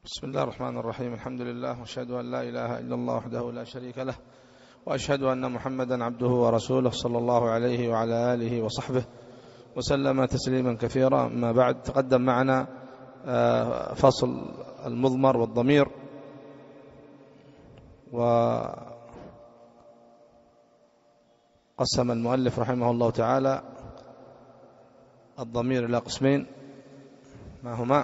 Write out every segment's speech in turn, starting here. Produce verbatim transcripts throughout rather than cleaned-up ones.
بسم الله الرحمن الرحيم. الحمد لله وأشهد أن لا إله إلا الله وحده لا شريك له، وأشهد أن محمدا عبده ورسوله صلى الله عليه وعلى آله وصحبه وسلم تسليما كثيرا. أما بعد، تقدم معنا فصل المضمر والضمير، وقسم المؤلف رحمه الله تعالى الضمير إلى قسمين، ما هما؟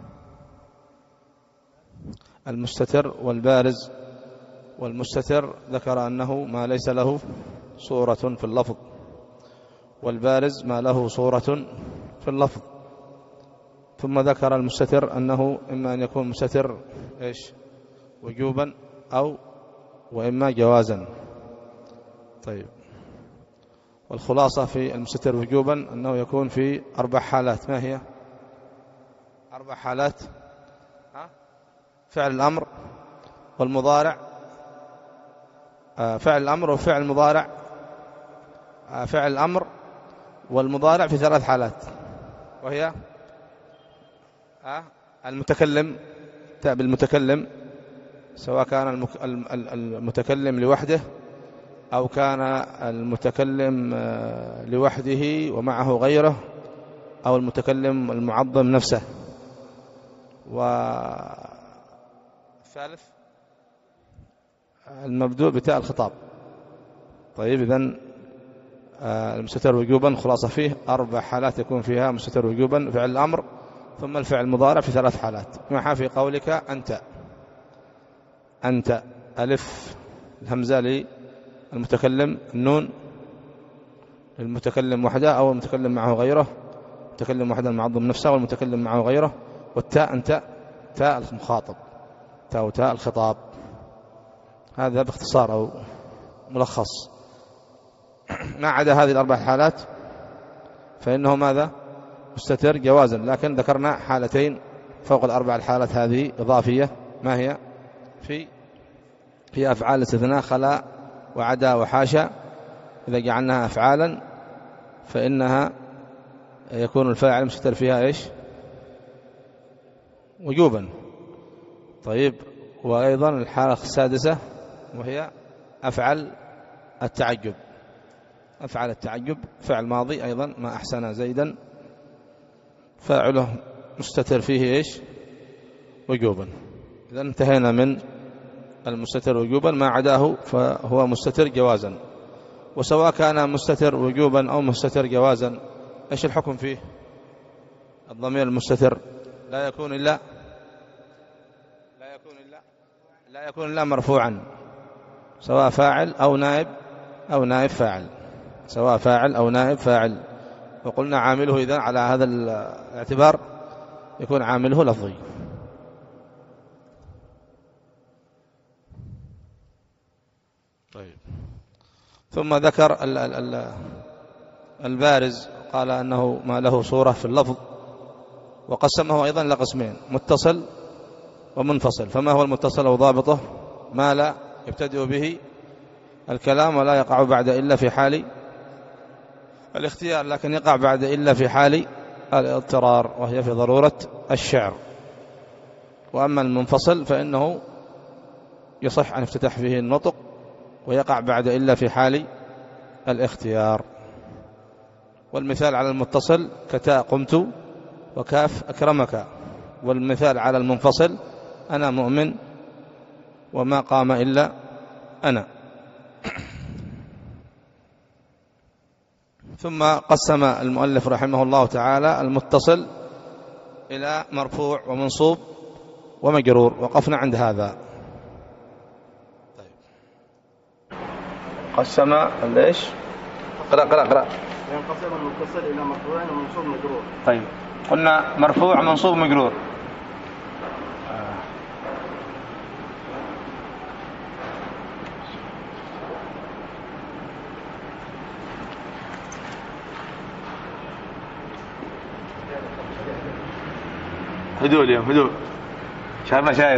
المستتر والبارز. والمستتر ذكر أنه ما ليس له صورة في اللفظ، والبارز ما له صورة في اللفظ. ثم ذكر المستتر أنه إما أن يكون مستتر إيش وجوبا أو وإما جوازا. طيب، والخلاصة في المستتر وجوبا أنه يكون في أربع حالات. ما هي أربع حالات؟ فعل الأمر والمضارع، فعل الأمر وفعل المضارع، فعل الأمر والمضارع في ثلاث حالات، وهي المتكلم، تاء بالمتكلم، سواء كان المتكلم لوحده أو كان المتكلم لوحده ومعه غيره، أو المتكلم المعظم نفسه. والثالث المبدوء بتاء الخطاب. طيب، إذن المستتر وجوبا خلاصة فيه أربع حالات يكون فيها مستتر وجوبا: فعل الأمر، ثم الفعل المضارع في ثلاث حالات. مع في قولك أنت، أنت ألف الهمزة للمتكلم، النون للمتكلم وحده أو المتكلم معه غيره، المتكلم وحده المعظم نفسه والمتكلم معه غيره، والتاء أنت تاء المخاطب، تاء وتاء الخطاب. هذا باختصار أو ملخص. ما عدا هذه الأربع حالات فإنه ماذا؟ مستتر جوازا. لكن ذكرنا حالتين فوق الأربع الحالات هذه إضافية. ما هي؟ في في أفعال الاستثناء خلا وعدا وحاشا. إذا جعلناها أفعالا فإنها يكون الفاعل مستتر فيها إيش؟ وجوبا. طيب، وأيضا الحالة السادسة وهي أفعل التعجب. أفعل التعجب فعل ماضي أيضا، ما أحسن زيدا، فاعله مستتر فيه إيش؟ وجوبا. إذا انتهينا من المستتر وجوبا. ما عداه فهو مستتر جوازا. وسواء كان مستتر وجوبا أو مستتر جوازا، إيش الحكم فيه؟ الضمير المستتر لا يكون إلا لا يكون إلا لا يكون إلا مرفوعا، سواء فاعل أو نائب أو نائب فاعل، سواء فاعل أو نائب فاعل. وقلنا عامله إذن على هذا الاعتبار يكون عامله لفظي. طيب، ثم ذكر البارز، قال أنه ما له صورة في اللفظ، وقسمه أيضا لقسمين: متصل ومنفصل. فما هو المتصل وضابطه؟ ما لا يبتدئ به الكلام ولا يقع بعد إلا في حال الاختيار، لكن يقع بعد إلا في حال الاضطرار، وهي في ضرورة الشعر. وأما المنفصل فإنه يصح أن يفتتح فيه النطق ويقع بعد إلا في حال الاختيار. والمثال على المتصل كتاء قمت وكاف أكرمك. والمثال على المنفصل أنا مؤمن وما قام إلا أنا. ثم قسم المؤلف رحمه الله تعالى المتصل إلى مرفوع ومنصوب ومجرور. وقفنا عند هذا. طيب، قسم ليش؟ قرأ قرأ قرأ ينقسم المتصل إلى مرفوع ومنصوب ومجرور. طيب، قلنا مرفوع منصوب ومجرور. هدوء اليوم، هدوء، شهر مشايخ.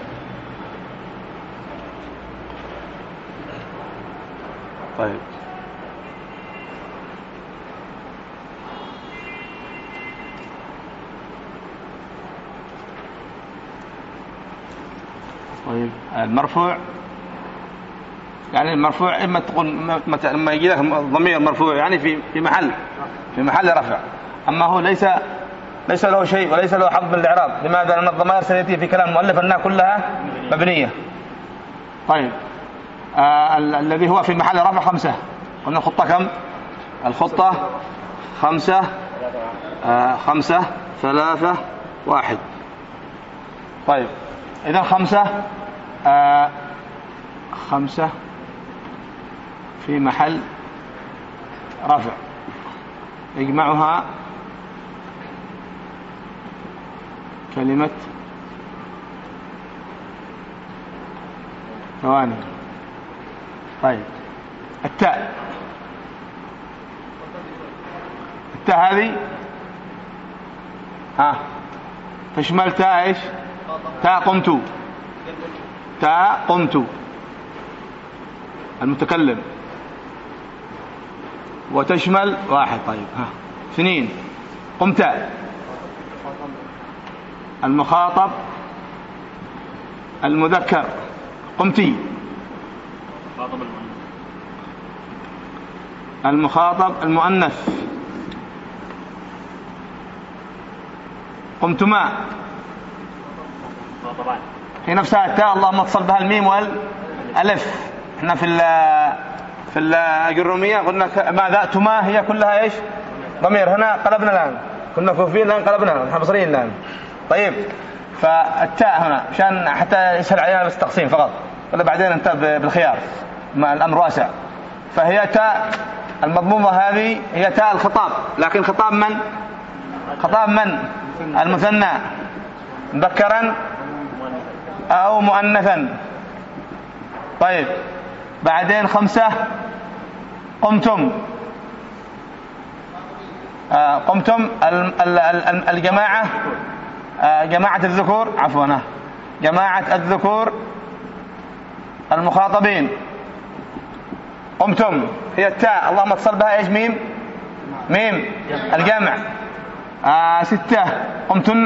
طيب، طيب المرفوع يعني المرفوع إما تقول لما يجي لك ضمير مرفوع يعني في في محل في محل رفع، أما هو ليس ليس له شيء وليس له حظ من الإعراب. لماذا؟ لأن الضمائر سيأتي في كلام المؤلف أنها كلها مبنية. طيب آه الذي هو في محل رفع خمسة. قلنا الخطة كم؟ الخطة خمسة آه خمسة ثلاثة واحد. طيب إذا خمسة آه خمسة في محل رفع يجمعها كلمة ثواني. طيب التاء التاء هذه ها تشمل تاء ايش؟ تاء قمت، تاء قمت المتكلم، وتشمل واحد. طيب ها اثنين قمت المخاطب المذكر، قمتي المخاطب المؤنث، قمتما. هي نفسها التاء اللهم اتصل بها الميم والالف. احنا في ال في الجرومية قلنا ماذا تما هي كلها ايش؟ ضمير. هنا قلبنا الآن، كنا كوفيين الآن قلبنا، نحن بصريين الآن. طيب فالتاء هنا عشان حتى يسهل علينا بس تقسيم فقط، ولا بعدين انت بالخيار مع الأمر واسع. فهي تاء المضمومة هذه هي تاء الخطاب، لكن خطاب من؟ خطاب من؟ المثنى مذكرا أو مؤنثا. طيب بعدين خمسة قمتم آه قمتم الجماعة آه جماعة الذكور عفوا جماعة الذكور المخاطبين، قمتم هي التاء اللهم اتصل بها ايش؟ ميم ميم الجمع. آه ستة قمتن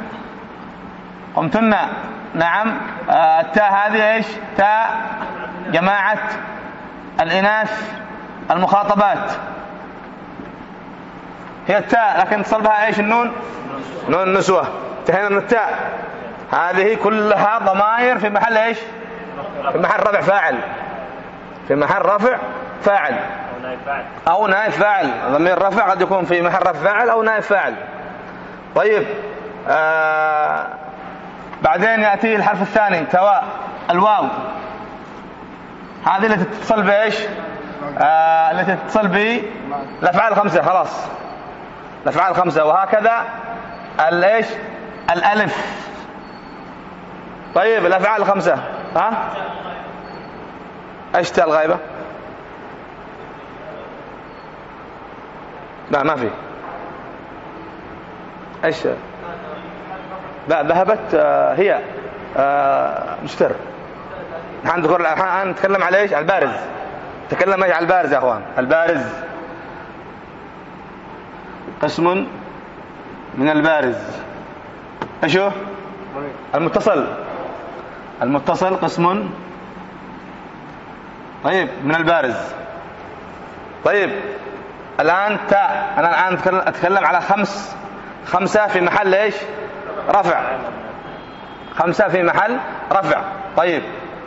قمتن نعم. آه التاء هذه ايش؟ تاء جماعة الإناث المخاطبات، هي التاء لكن اتصل بها ايش؟ النون، نون النسوة. انتهينا من التاء. هذه كلها ضمائر في محل ايش؟ في محل رفع فاعل، في محل رفع فاعل او نائب فاعل. ضمير رفع قد يكون في محل رفع فاعل او نائب فاعل. طيب آه بعدين يأتي الحرف الثاني تواء الواو، هذه التي تتصل بايش؟ آه التي تتصل بالافعال الخمسه. خلاص الافعال الخمسه. وهكذا الايش؟ الالف. طيب الافعال الخمسه ها ايش؟ تاء الغائبه؟ لا ما في. ايش؟ لا ذهبت آه هي آه مستر. نحن الآن نتكلم على ايش؟ البارز. نتكلم على البارز يا اخوان. البارز قسم من البارز. ايش هو؟ المتصل. المتصل قسم طيب من البارز. طيب الآن تاء. أنا الآن أتكلم على خمس خمسة في محل ايش؟ رفع. خمسة في محل رفع. طيب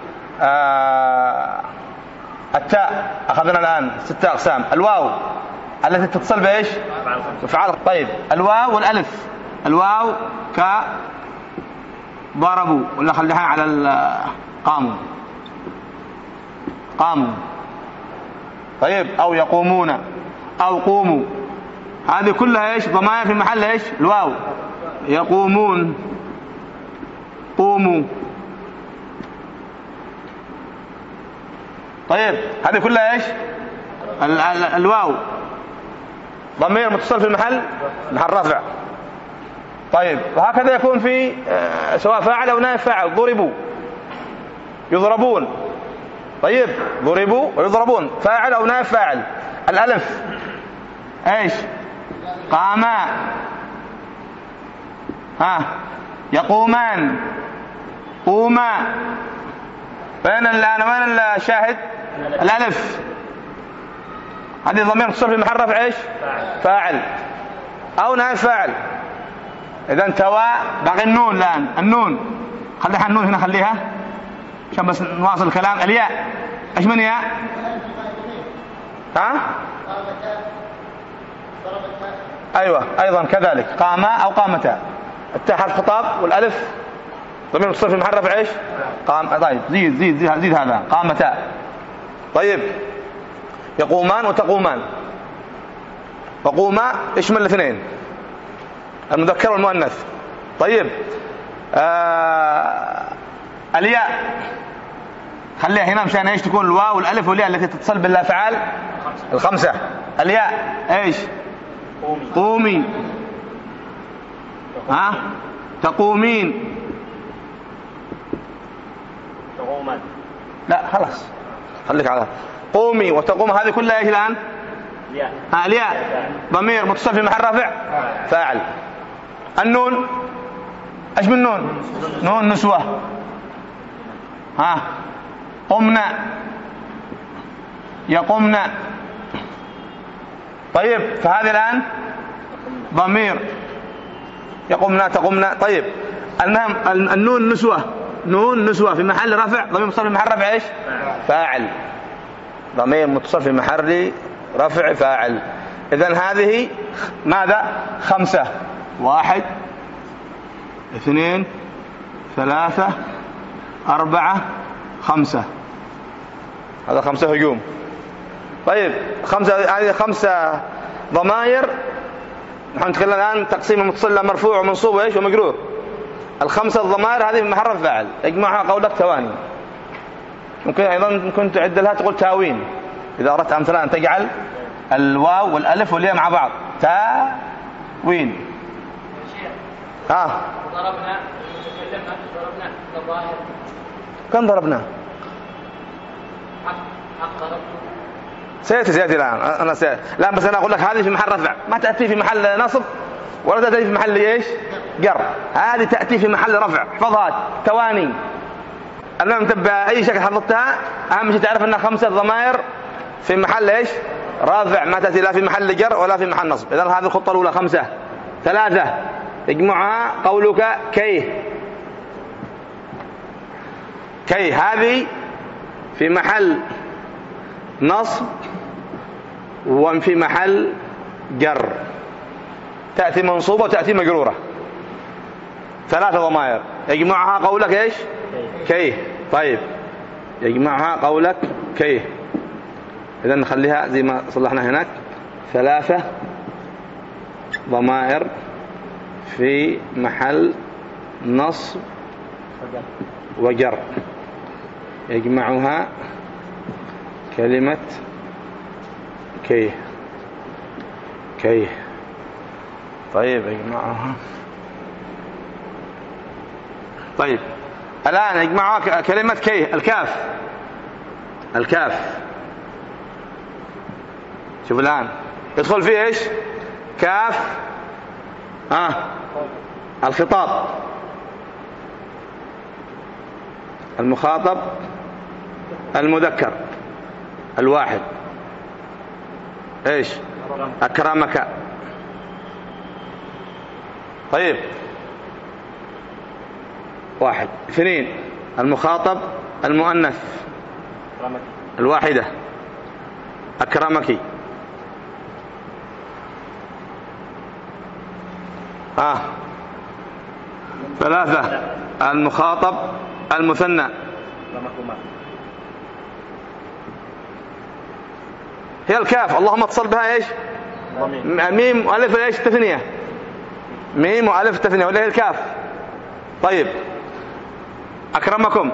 آه التاء أخذنا الآن ستة أقسام. الواو التي تتصل بإيش؟ فعل. طيب الواو والألف. الواو ك ضربوا ولا خليها على قاموا قاموا. طيب أو يقومون أو قوموا. هذه كلها إيش؟ ضمائر في محل إيش؟ الواو. يقومون قوموا. طيب هذه كلها ايش؟ ال ال الواو ضمير متصل في المحل محل رفع. طيب وهكذا يكون في سواء فاعل او نائب فاعل. ضربوا يضربون. طيب ضربوا ويضربون فاعل او نائب فاعل. الالف ايش؟ قاما ها يقومان. قوما. وين الآن وين الشاهد؟ الألف. هذه ضمير متصل في محل رفع ايش؟ فاعل أو نائب فاعل. إذا توا باقي النون الآن. النون خليها النون هنا خليها عشان بس نواصل الكلام. الياء ايش من ياء؟ ها؟ أيوة أيضا كذلك قاما أو قامتا. التاء حرف خطاب والألف ضمير متصل في محل رفع ايش؟ قام. طيب زيد زيد زيد, زيد هذا قامتا. طيب يقومان وتقومان. وقوما يشمل الاثنين المذكر والمؤنث. طيب آه الياء خليها هنا مشان ايش؟ تكون الواو والالف والياء التي تتصل بالافعال الخمسه. الياء ايش؟ قومي, قومي. ها؟ تقومين. تقومان. لا خلاص خليك على قومي وتقوم. هذه كلها ايش الان؟ الياء. ها الياء ضمير متصل في محل رفع فاعل. النون ايش من نون؟ نون نسوة. ها قمنا يقمنا. طيب فهذه الآن ضمير يقمنا تقمنا. طيب المهم النون نسوة. نون نسوة في محل رفع ضمير متصل في محل رفع ايش؟ فاعل. ضمير متصل في محل رفع فاعل. إذن هذه ماذا؟ خمسة. واحد اثنين ثلاثة أربعة خمسة. هذا خمسة هجوم. طيب خمسة هذه خمسة ضمائر. نحن نتكلم الآن تقسيم المتصل مرفوع ومنصوب وإيش ومجرور. الخمسة الضمائر هذه في محل رفع فاعل اجمعها قولك تواني. ممكن أيضا ممكن تعد لها تقول تاوين إذا أردت مثلا أن تجعل الواو والألف والياء مع بعض تاوين. ها ضربنا تكلمنا ضربنا الظاهر. كم ضربنا؟ حق حق ضربنا. سيأتي سيأتي الآن أنا سيأتي. لا بس أنا أقول لك هذه في محل رفع ما تأتي في محل نصب ولا تأتي في محل إيش؟ جر. هذه تأتي في محل رفع. احفظها تواني. المهم تبقى أي شكل حفظتها أهم شيء تعرف أنها خمسة ضمائر في محل إيش؟ رافع. ما تأتي لا في محل جر ولا في محل نصب. إذن هذه الخطة الأولى خمسة. ثلاثة اجمعها قولك كي. كي هذه في محل نصب وفي محل جر. تأتي منصوبة وتأتي مجرورة. ثلاثة ضمائر يجمعها قولك ايش؟ كي. طيب يجمعها قولك كي. إذن نخليها زي ما صلحنا هناك. ثلاثة ضمائر في محل نصب وجر يجمعها كلمة كي. كي. طيب يجمعها. طيب الآن يجمعها كلمة كي. الكاف. الكاف شوف الآن يدخل فيه ايش؟ كاف آه. الخطاب المخاطب المذكر الواحد ايش؟ أكرمك. طيب واحد. اثنين المخاطب المؤنث الواحدة أكرمك. آه. ثلاثة المخاطب المثنى هي الكاف. اللهم اتصل بها ايش؟ ميم والف ايش؟ التثنية. ميم والف التثنية ولا هي الكاف. طيب أكرمكم.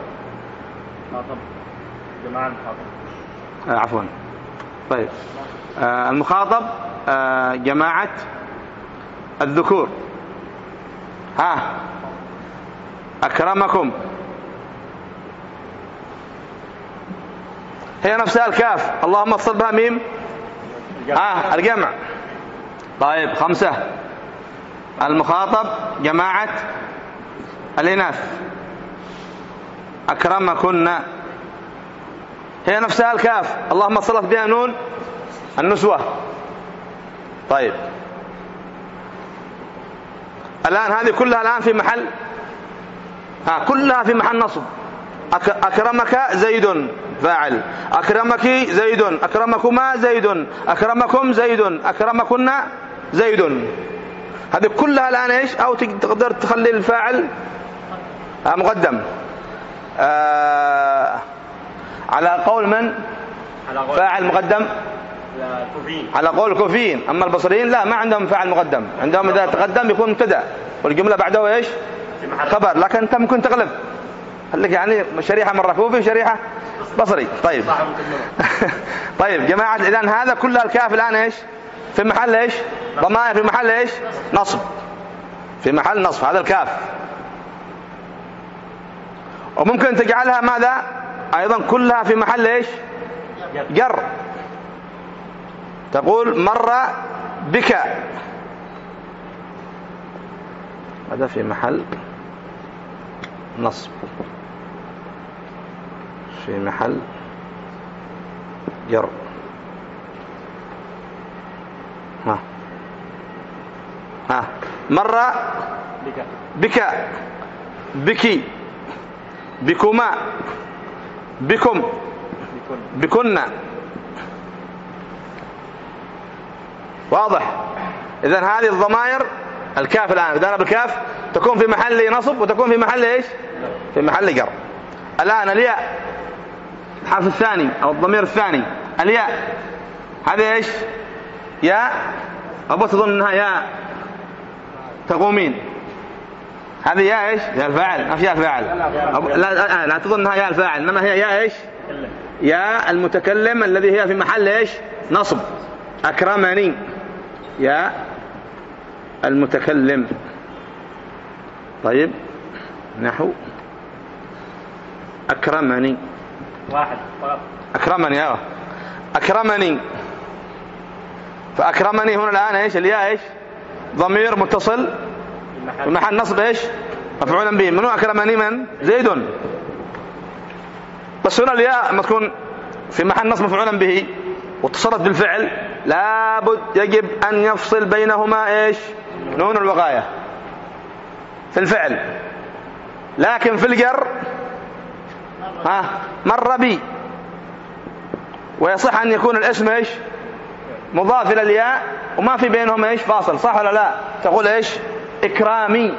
جماعة المخاطب. آه عفوا. طيب آه المخاطب آه جماعة الذكور. ها أكرمكم هي نفسها الكاف. اللهم اتصل بها ميم آه الجمع. طيب خمسة المخاطب جماعة الإناث. أكرمكن، هي نفسها الكاف اللهم اتصلت بها نون النسوة. طيب الآن هذه كلها الآن في محل ها كلها في محل نصب. أكرمك زيد فاعل، أكرمك زيد، أكرمكما زيد، أكرمكم زيد، أكرمكن زيد. هذه كلها الآن إيش؟ أو تقدر تخلي الفاعل مقدم آه على قول من؟ فاعل مقدم على قول الكوفيين. أما البصريين لا، ما عندهم فاعل مقدم، عندهم إذا تقدم يكون مبتدأ والجملة بعده إيش؟ خبر. لكن أنت ممكن تغلب، قال لك يعني شريحة مرة كوفي وشريحة بصري. طيب طيب جماعة، إذن هذا كلها الكاف الآن إيش؟ في محل إيش؟ ضمائر في محل إيش؟ نصب، في محل نصب هذا الكاف. وممكن تجعلها ماذا؟ أيضا كلها في محل إيش؟ جر. تقول مر بك، هذا في محل نصب، في محل جر. ها ها مر بك بك بك بكما بكم بكن. واضح؟ إذن هذه الضمائر الكاف الآن بدأنا بالكاف تكون في محل نصب وتكون في محل إيش؟ في محل جر. الآن الياء الحرف الثاني أو الضمير الثاني الياء، هذا إيش؟ ياء أبو تظن أنها ياء تقومين، هذه ياء إيش؟ ياء الفاعل، ما في ياء الفاعل. لا, لا, لا تظن أنها ياء الفاعل، إنما هي ياء إيش؟ ياء المتكلم الذي هي في محل إيش؟ نصب. أكرمني ياء المتكلم. طيب نحو أكرمني واحد أكرمني أه أكرمني. فأكرمني هنا الآن إيش؟ الياء إيش؟ ضمير متصل في محل نصب إيش؟ مفعولا به. منو أكرمني؟ من؟ زيد. بس هنا الياء ما تكون في محل نصب مفعولا به واتصلت بالفعل لابد يجب أن يفصل بينهما إيش؟ نون الوقاية في الفعل. لكن في الجر ها مر بي، ويصح أن يكون الاسم إيش؟ مضاف إلى الياء وما في بينهم إيش؟ فاصل، صح ولا لا؟ تقول إيش؟ إكرامي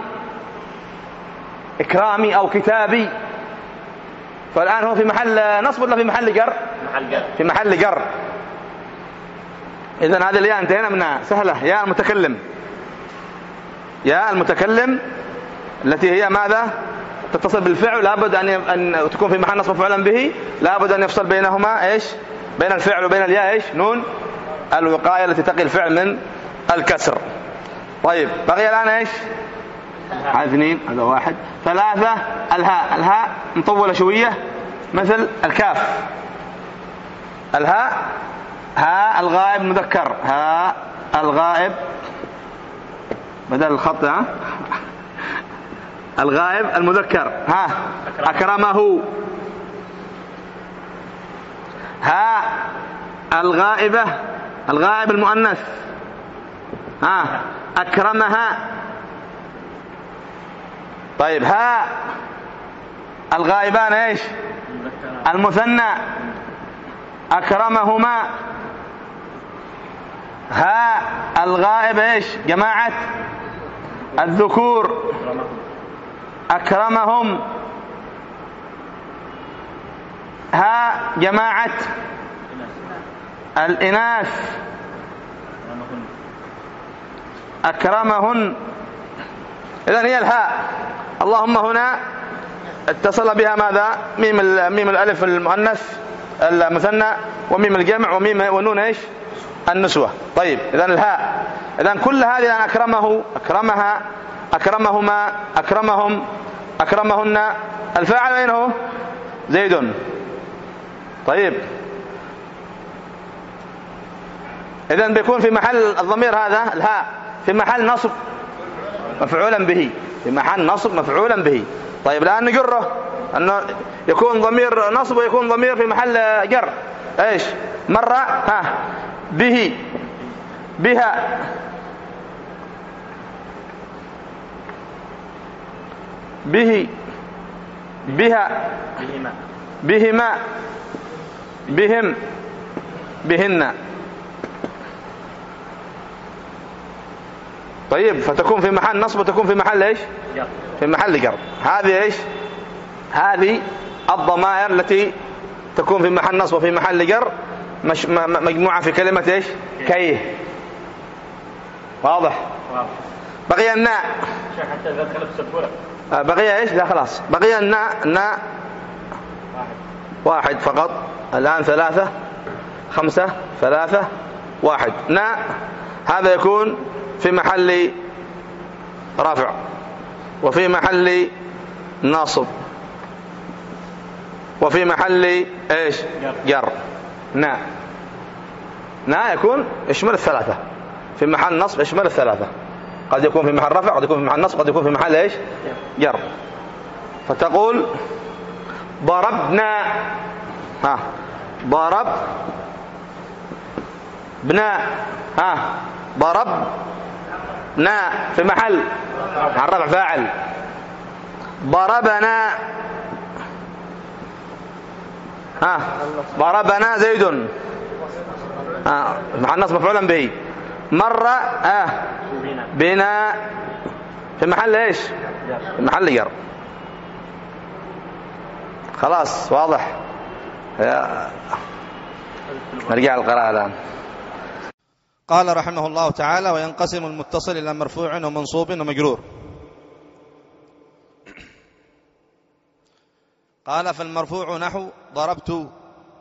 إكرامي أو كتابي. فالآن هو في محل نصب ولا في محل جر؟ في محل جر. إذن هذه الياء انتهينا منها، سهلة. ياء المتكلم، ياء المتكلم التي هي ماذا؟ تتصل بالفعل، لابد أن أن تكون في محل نصب مفعولا به، لابد أن يفصل بينهما إيش؟ بين الفعل وبين الياء إيش؟ نون الوقاية التي تقي الفعل من الكسر. طيب بقي الآن إيش؟ هذا اثنين، هذا واحد. ثلاثة الهاء، الهاء مطولة شوية مثل الكاف. الهاء ها الغائب مذكر، ها الغائب بدل الخط ها الغائب المذكر، ها أكرمه. ها الغائبة الغائب المؤنث، ها أكرمها. طيب ها الغائبان ايش؟ المثنى، أكرمهما. ها الغائب ايش؟ جماعة الذكور، أكرمهم. ها جماعة الإناث، أكرمهن. إذن هي الهاء. اللهم هنا اتصل بها ماذا؟ ميم ميم الألف المؤنث المثنى وميم الجمع وميم ونون ايش؟ النسوة. طيب إذن الهاء. إذن كل هذه الآن أكرمه، أكرمها، أكرمهما، أكرمهم، أكرمهن. الفاعل أين هو؟ زيد. طيب إذن بيكون في محل الضمير هذا الهاء في محل نصب مفعولا به، في محل نصب مفعولا به. طيب الآن نجره أنه يكون ضمير نصب ويكون ضمير في محل جر. إيش مرة ها به بها به بها بهما بهما بهم بهن. طيب فتكون في محل نصب وتكون في محل ايش؟ جر. في محل جر. هذه ايش؟ هذه الضمائر التي تكون في محل نصب وفي محل جر مش مجموعة في كلمة ايش؟ كيه. واضح؟ واضح. بقي الناء. شيخ حتى إذا دخلت السبورة بقي ايش؟ لا خلاص بقي الناء. ناء واحد واحد فقط. الآن ثلاثة خمسة ثلاثة واحد. ناء هذا يكون في محل رفع وفي محل ناصب وفي محل ايش؟ جر. ناء ناء يكون يشمل الثلاثة في محل نصب يشمل الثلاثة. قد يكون في محل رفع قد يكون في محل نصب قد يكون في محل ايش؟ جر. فتقول ضربنا ها ضرب بنا ها ضربنا في محل محل رفع فاعل. ضربنا ها ضربنا زيد ها محل نصب مفعولا به. مرة آه بنا في محل ايش؟ في محل جر. خلاص واضح. نرجع القراءة الآن. قال رحمه الله تعالى: وينقسم المتصل إلى مرفوع ومنصوب ومجرور. قال: فالمرفوع نحو ضربت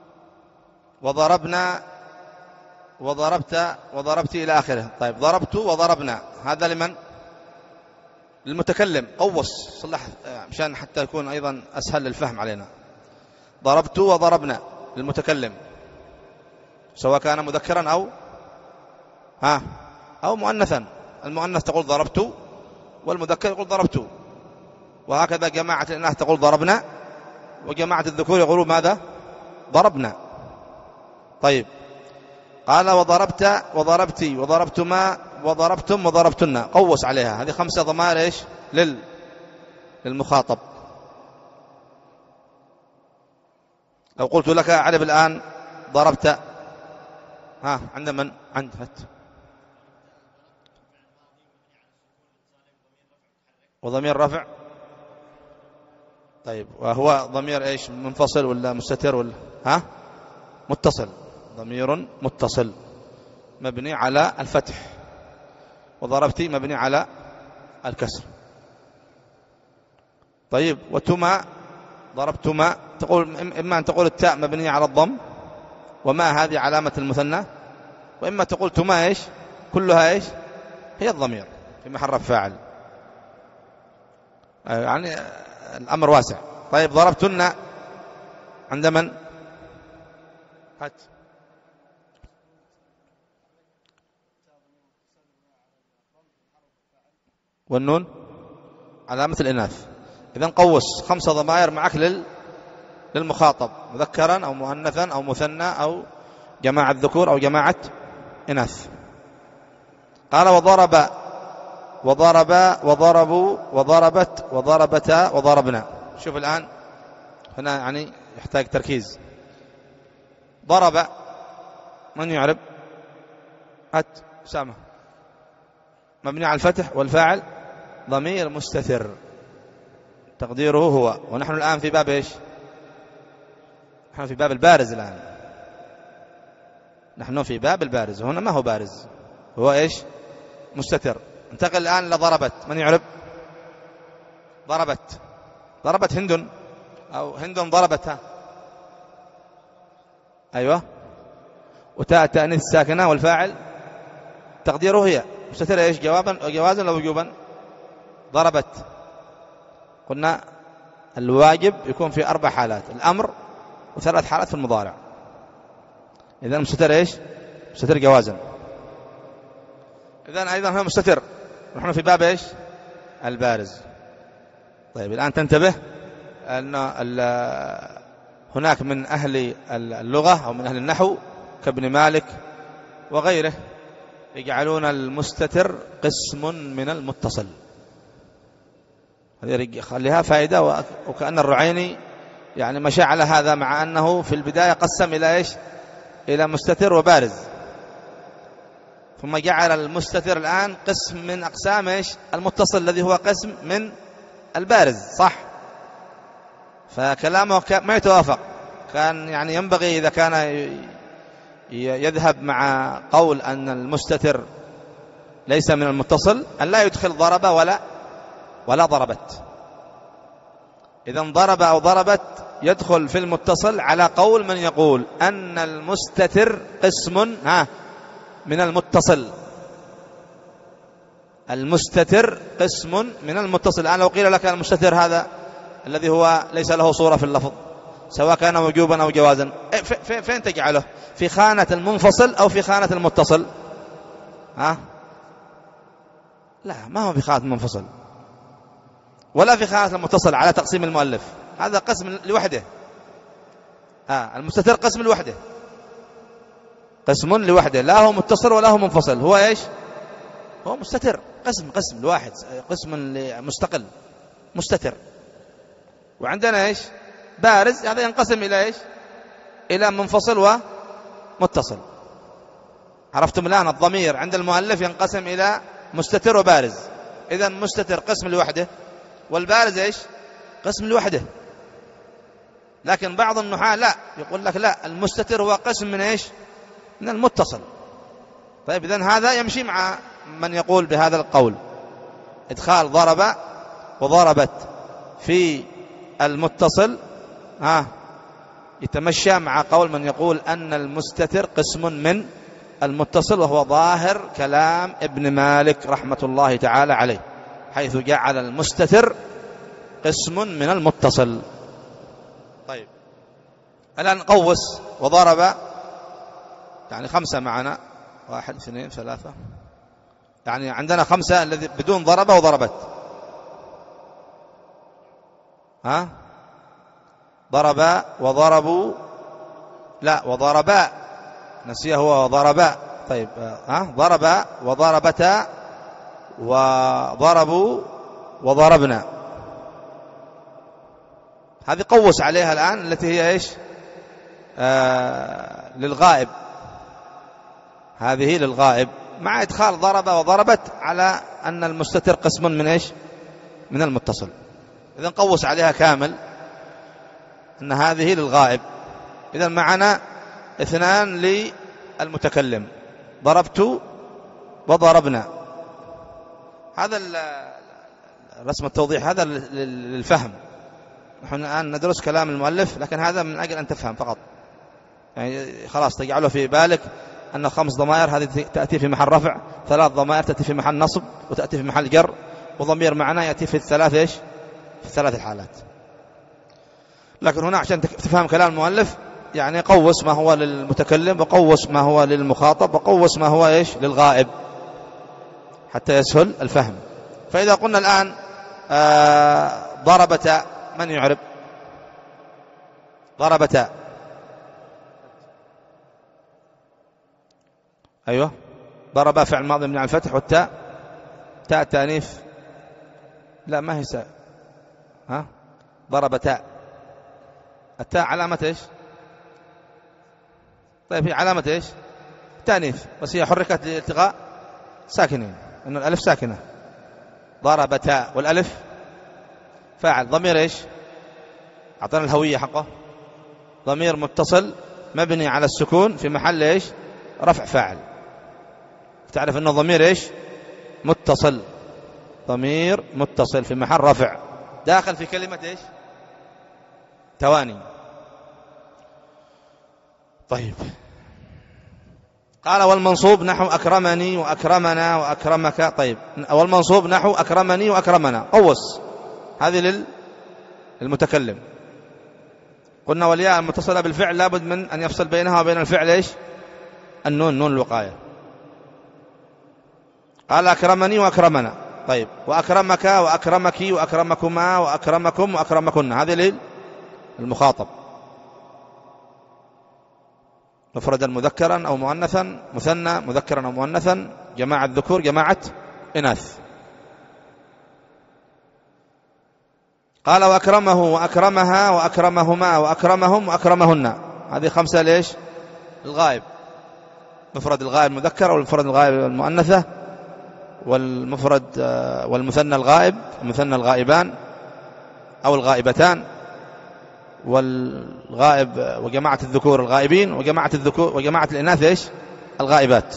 وضربنا وضربت وضربت إلى آخره. طيب ضربت وضربنا هذا لمن؟ للمتكلم. قوس صلح مشان حتى يكون أيضا أسهل للفهم علينا. ضربت وضربنا للمتكلم سواء كان مذكرا أو ها أو مؤنثا. المؤنث تقول ضربت والمذكر يقول ضربت. وهكذا جماعة الإناث تقول ضربنا وجماعة الذكور يقولون ماذا؟ ضربنا. طيب قال: وضربت وضربتي وضربتما وضربتم وضربتن. قوس عليها. هذه خمسة ضمائر ايش؟ لل للمخاطب. لو قلت لك أعرف الآن ضربت ها عند من؟ عند هت وضمير رفع. طيب وهو ضمير ايش؟ منفصل ولا مستتر ولا ها؟ متصل. ضمير متصل مبني على الفتح. وضربتي مبني على الكسر. طيب وتما ضربتما تقول إما أن تقول التاء مبنية على الضم وما هذه علامة المثنى، وإما تقول تما إيش كلها إيش هي الضمير في محل رفع فاعل. يعني الأمر واسع. طيب ضربتن عند من؟ هات والنون علامة الإناث. إذن قوس خمسة ضمائر معك لل للمخاطب مذكرا أو مؤنثا أو مثنى أو جماعة ذكور أو جماعة إناث. قال: وضرب وضرب وضربوا وضربت وضربتا وضربنا. شوف الآن هنا يعني يحتاج تركيز. ضرب من يعرب؟ أت سامة مبني على الفتح والفاعل ضمير مستتر تقديره هو. ونحن الآن في باب إيش؟ نحن في باب البارز الآن. نحن في باب البارز. هنا ما هو بارز هو إيش؟ مستتر. انتقل الآن لضربت. من يعرب؟ ضربت ضربت هند أو هند ضربتها. أيوة. وتاء التأنيث الساكنة والفاعل تقديره هي مستتر إيش؟ جوابا جوازا لو وجوبا؟ ضربت. قلنا الواجب يكون في أربع حالات: الأمر وثلاث حالات في المضارع. إذن مستتر إيش؟ مستتر جوازا. إذن أيضا هو مستتر. نحن في باب إيش؟ البارز. طيب الآن تنتبه أن هناك من أهل اللغة أو من أهل النحو كابن مالك وغيره يجعلون المستتر قسم من المتصل. هذه خليها فائدة. وكأن الرعيني يعني مشى على هذا، مع أنه في البداية قسم إلى إيش؟ إلى مستتر وبارز، ثم جعل المستتر الآن قسم من أقسام إيش؟ المتصل الذي هو قسم من البارز. صح؟ فكلامه ما يتوافق. كان يعني ينبغي إذا كان يذهب مع قول أن المستتر ليس من المتصل أن لا يدخل ضرب ولا ولا ضربت. إذن ضرب أو ضربت يدخل في المتصل على قول من يقول أن المستتر قسم ها من المتصل. المستتر قسم من المتصل. الآن لو قيل لك المستتر هذا الذي هو ليس له صورة في اللفظ، سواء كان وجوبا أو جوازا، فين تجعله؟ في خانة المنفصل أو في خانة المتصل؟ ها؟ لا، ما هو في خانة المنفصل ولا في خانة المتصل على تقسيم المؤلف. هذا قسم لوحده. ها، المستتر قسم لوحده، قسم لوحده، لا هو متصل ولا هو منفصل. هو إيش؟ هو مستتر، قسم قسم لواحد، قسم مستقل مستتر. وعندنا إيش؟ بارز. هذا ينقسم إلى إيش؟ إلى منفصل ومتصل. عرفتم الآن؟ الضمير عند المؤلف ينقسم إلى مستتر وبارز. إذن مستتر قسم لوحده، والبارز إيش؟ قسم لوحده. لكن بعض النحاة لا، يقول لك لا، المستتر هو قسم من إيش؟ من المتصل. طيب إذن هذا يمشي مع من يقول بهذا القول، إدخال ضرب وضربت في المتصل ها يتمشى مع قول من يقول أن المستتر قسم من المتصل، وهو ظاهر كلام ابن مالك رحمة الله تعالى عليه، حيث جعل المستتر قسم من المتصل. طيب الآن قوس وضرب، يعني خمسة معنا، واحد اثنين ثلاثة، يعني عندنا خمسة الذي بدون ضرب وضربت. ها؟ ضرب وضربوا، لا وضربا، نسيه هو وضربا. طيب ها؟ ضرب وضربتا وضربوا وضربنا. هذه قوس عليها الآن، التي هي إيش؟ آه للغائب. هذه للغائب، مع إدخال ضرب وضربت على أن المستتر قسم من إيش؟ من المتصل. إذن قوس عليها كامل أن هذه للغائب. إذن معنا اثنان للمتكلم، ضربت وضربنا. هذا رسم التوضيح، هذا للفهم. نحن الآن ندرس كلام المؤلف، لكن هذا من أجل أن تفهم فقط. يعني خلاص تجعله في بالك أن خمس ضمائر هذه تأتي في محل رفع، ثلاث ضمائر تأتي في محل نصب، وتأتي في محل جر، وضمير معنا يأتي في الثلاث إيش؟ في الثلاث الحالات. لكن هنا عشان تفهم كلام المؤلف يعني قوس ما هو للمتكلم، وقوس ما هو للمخاطب، وقوس ما هو إيش؟ للغائب، حتى يسهل الفهم. فإذا قلنا الآن آه ضربتا، من يعرب؟ ضربتا، أيوة، ضربا فعل ماضي من الفتح، والتاء تاء تانيث، لا ما هي ساء، ها؟ ضربتا، التاء علامة إيش؟ طيب هي علامة إيش؟ تانيث، بس هي حركت لالتقاء ساكنين، إنه الألف ساكنة. ضربتا، والألف فاعل، ضمير إيش؟ أعطانا الهوية حقه، ضمير متصل مبني على السكون في محل إيش؟ رفع فاعل. تعرف أنه ضمير إيش؟ متصل، ضمير متصل في محل رفع، داخل في كلمة إيش؟ تواني. طيب قال والمنصوب نحو أكرمني وأكرمنا وأكرمك. طيب والمنصوب نحو أكرمني وأكرمنا، قوس، هذه للمتكلم. قلنا والياء المتصلة بالفعل لابد من أن يفصل بينها وبين الفعل إيش؟ النون، نون الوقاية. قال أكرمني وأكرمنا، طيب وأكرمك وأكرمك وأكرمكما وأكرمكم وأكرمكن، هذه للمخاطب مفردا مذكرا أو مؤنثا، مثنى مذكرا أو مؤنثا، جماعة ذكور جماعة إناث. قال وأكرمه وأكرمها وأكرمهما وأكرمهم وأكرمهن، هذه خمسة ليش؟ الغائب، مفرد الغائب المذكر أو المفرد الغائب المؤنثة، والمفرد والمثنى الغائب، المثنى الغائبان أو الغائبتان، والغائب وجماعة الذكور الغائبين، وجماعة الذكور وجماعة الإناث إيش؟ الغائبات.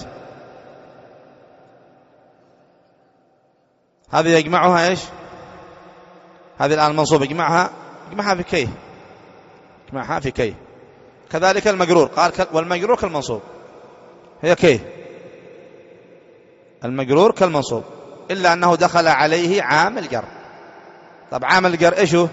هذه يجمعها إيش؟ هذه الآن المنصوب يجمعها يجمعها في كيه، يجمعها في كيه. كذلك المجرور، قال والمجرور كالمنصوب، هي كيه، المجرور كالمنصوب، إلا أنه دخل عليه عامل جر. طب عامل الجر إيش هو؟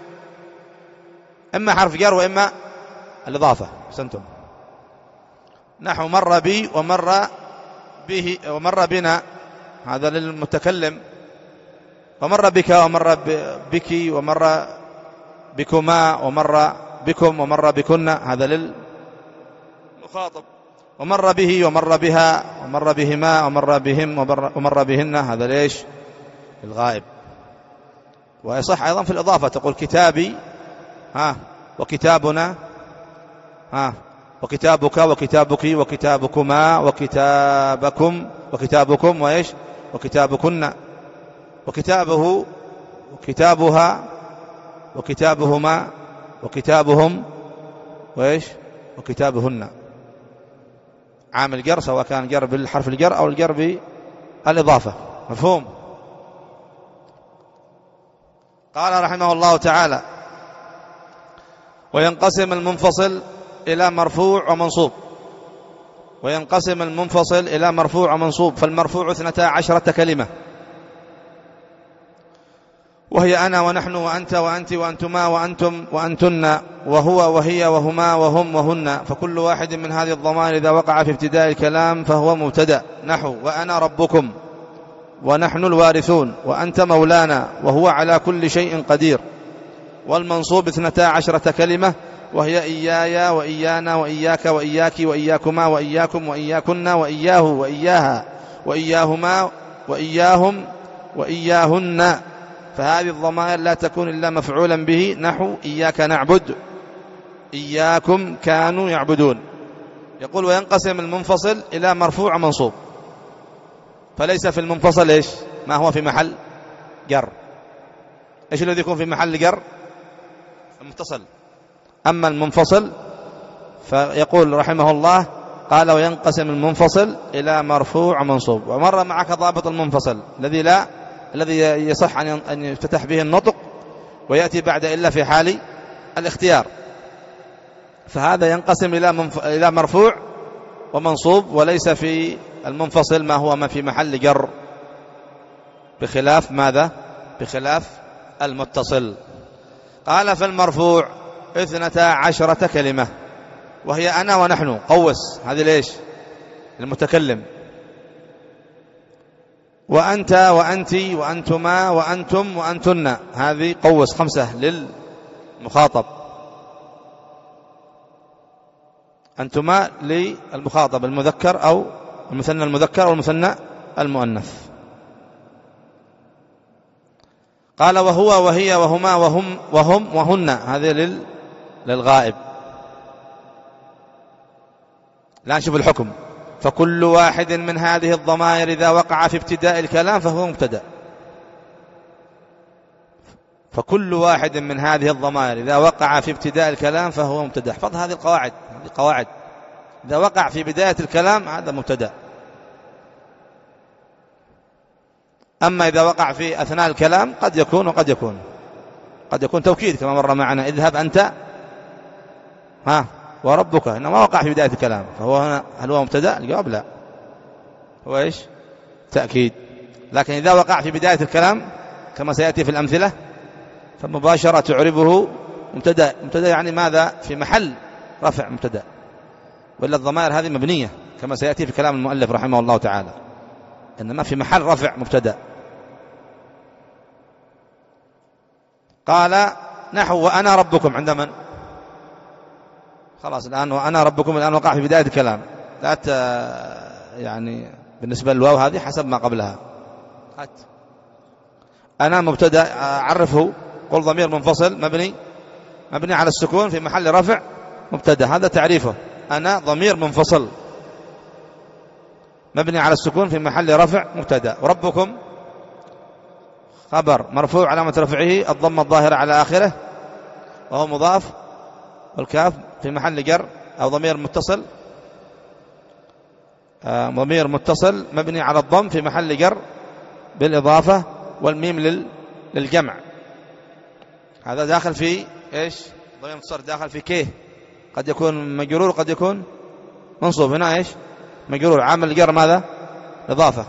إما حرف جر وإما الإضافة. سنتم نحو مر بي ومر به ومر بنا، هذا للمتكلم، ومر بك ومر بك ومر بكما ومر بكم ومر بكن، هذا للمخاطب، ومر به ومر بها ومر بهما ومر بهم ومر بهن، هذا ليش؟ الغائب. ويصح أيضا في الإضافة، تقول كتابي ها وكتابنا ها وكتابك وكتابك وكتابكما وكتابكم وكتابكم وإيش؟ وكتابكن، وكتابه وكتابها وكتابهما وكتابهم وإيش؟ وكتابهن. عامل جر سواء كان جر بالحرف الجر أو الجر بالإضافة. مفهوم؟ قال رحمه الله تعالى وينقسم المنفصل إلى مرفوع ومنصوب. وينقسم المنفصل إلى مرفوع ومنصوب. فالمرفوع اثنتا عشرة كلمة، وهي أنا ونحن وأنت وأنت وأنتما وأنتم وأنتن وهو وهي وهما وهم وهن. فكل واحد من هذه الضمائر إذا وقع في ابتداء الكلام فهو مبتدأ، نحو وأنا ربكم ونحن الوارثون وأنت مولانا وهو على كل شيء قدير. والمنصوب اثنتا عشرة كلمة، وهي إيايا وإيانا وإياك وإياك وإياكما وإياكم وإياكن وإياه وإياها وإياهما وإياهم وإياهن. فهذه الضمائر لا تكون إلا مفعولا به، نحو إياك نعبد إياكم كانوا يعبدون. يقول وينقسم المنفصل إلى مرفوع ومنصوب. فليس في المنفصل إيش؟ ما هو في محل جر. إيش الذي يكون في محل جر؟ المتصل. أما المنفصل فيقول رحمه الله قال وينقسم المنفصل إلى مرفوع ومنصوب. ومر معك ضابط المنفصل الذي لا الذي يصح أن يفتتح به النطق ويأتي بعد إلا في حال الاختيار. فهذا ينقسم إلى منف... إلى مرفوع ومنصوب، وليس في المنفصل ما هو ما في محل جر، بخلاف ماذا؟ بخلاف المتصل. قال فالمرفوع اثنتا عشرة كلمة، وهي أنا ونحن. قوس هذه ليش؟ المتكلم. وأنت وأنت وأنتما وأنتم وأنتن، هذه قوس خمسة للمخاطب. أنتما للمخاطب المذكر أو المثنى المذكر أو المثنى المؤنث. قال وهو وهي وهما وهم وهم وهن، هذه للغائب. لا نشوف الحكم. فكل واحد من هذه الضمائر إذا وقع في ابتداء الكلام فهو مبتدأ. فكل واحد من هذه الضمائر إذا وقع في ابتداء الكلام فهو مبتدأ. احفظ هذه القواعد، هذه قواعد. إذا وقع في بداية الكلام هذا مبتدأ. أما إذا وقع في أثناء الكلام قد يكون وقد يكون قد يكون توكيد كما مر معنا اذهب أنت ها وربك، إنما وقع في بداية الكلام فهو هنا هل هو مبتدأ؟ الجواب لا، هو إيش؟ تأكيد. لكن إذا وقع في بداية الكلام كما سيأتي في الأمثلة فمباشرة تعربه مبتدأ. مبتدأ يعني ماذا؟ في محل رفع مبتدأ. وإلا الضمائر هذه مبنية كما سيأتي في كلام المؤلف رحمه الله تعالى، إنما في محل رفع مبتدأ. قال نحو وأنا ربكم عند من؟ خلاص الآن وأنا ربكم الآن وقع في بداية الكلام، لا ت... يعني بالنسبة للواو هذه حسب ما قبلها. هات أنا مبتدأ عرفه، قل ضمير منفصل مبني مبني على السكون في محل رفع مبتدأ، هذا تعريفه. أنا ضمير منفصل مبني على السكون في محل رفع مبتدأ، وربكم خبر مرفوع علامة رفعه الضمة الظاهرة على آخره وهو مضاف، والكاف في محل جر أو ضمير متصل آه ضمير متصل مبني على الضم في محل جر بالإضافة، والميم لل... للجمع. هذا داخل في إيش؟ ضمير متصل داخل في كيه، قد يكون مجرور وقد يكون منصوب. هنا إيش؟ مجرور، عامل الجر ماذا؟ إضافة.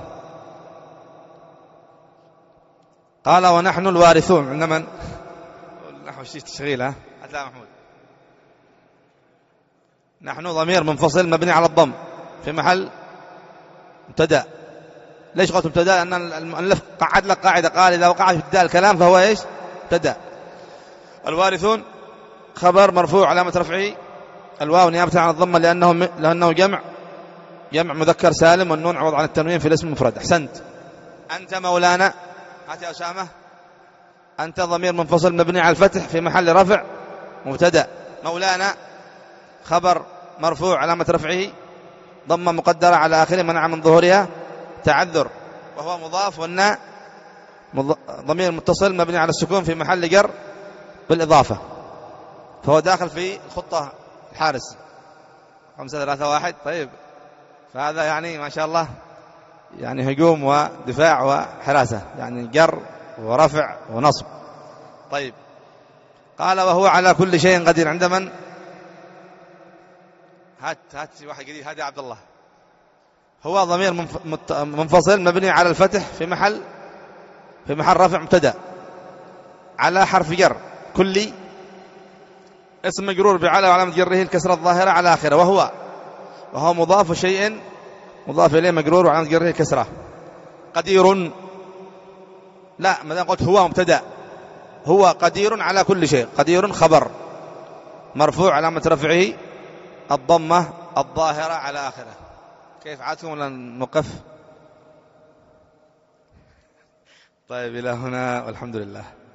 قال ونحن الوارثون عند من؟ نحو شيء تشغيل. ها أتلا محمود. نحن ضمير منفصل مبني على الضم في محل مبتدأ. ليش قلت مبتدأ؟ لأن المؤلف قعد لك قاعدة، قال إذا وقع في ابتداء الكلام فهو إيش؟ مبتدأ. الوارثون خبر مرفوع علامة رفعه الواو نيابة عن الضمة لأنه لأنه جمع جمع مذكر سالم، والنون عوض عن التنوين في الاسم المفرد. أحسنت. أنت مولانا، هات يا أسامة. أنت ضمير منفصل مبني على الفتح في محل رفع مبتدأ. مولانا خبر مرفوع علامة رفعه ضمة مقدرة على آخره منع من ظهورها تعذر وهو مضاف، والناء ضمير متصل مبني على السكون في محل جر بالإضافة، فهو داخل في الخطة الحارس خمسة ثلاثة واحد. طيب فهذا يعني ما شاء الله يعني هجوم ودفاع وحراسة، يعني جر ورفع ونصب. طيب قال وهو على كل شيء قدير عند من؟ هات هات واحد جديد. هذا عبد الله. هو ضمير منفصل مبني على الفتح في محل في محل رفع مبتدأ على حرف جر كلي اسم مجرور بعلى وعلامة جره الكسرة الظاهرة على آخره، وهو وهو مضاف شيء مضاف إليه مجرور وعلامة جره الكسرة. قدير، لا ما دام قلت هو مبتدأ، هو قدير على كل شيء. قدير خبر مرفوع علامة رفعه الضمة الظاهرة على آخره. كيف عادكم ولا نوقف؟ طيب إلى هنا والحمد لله.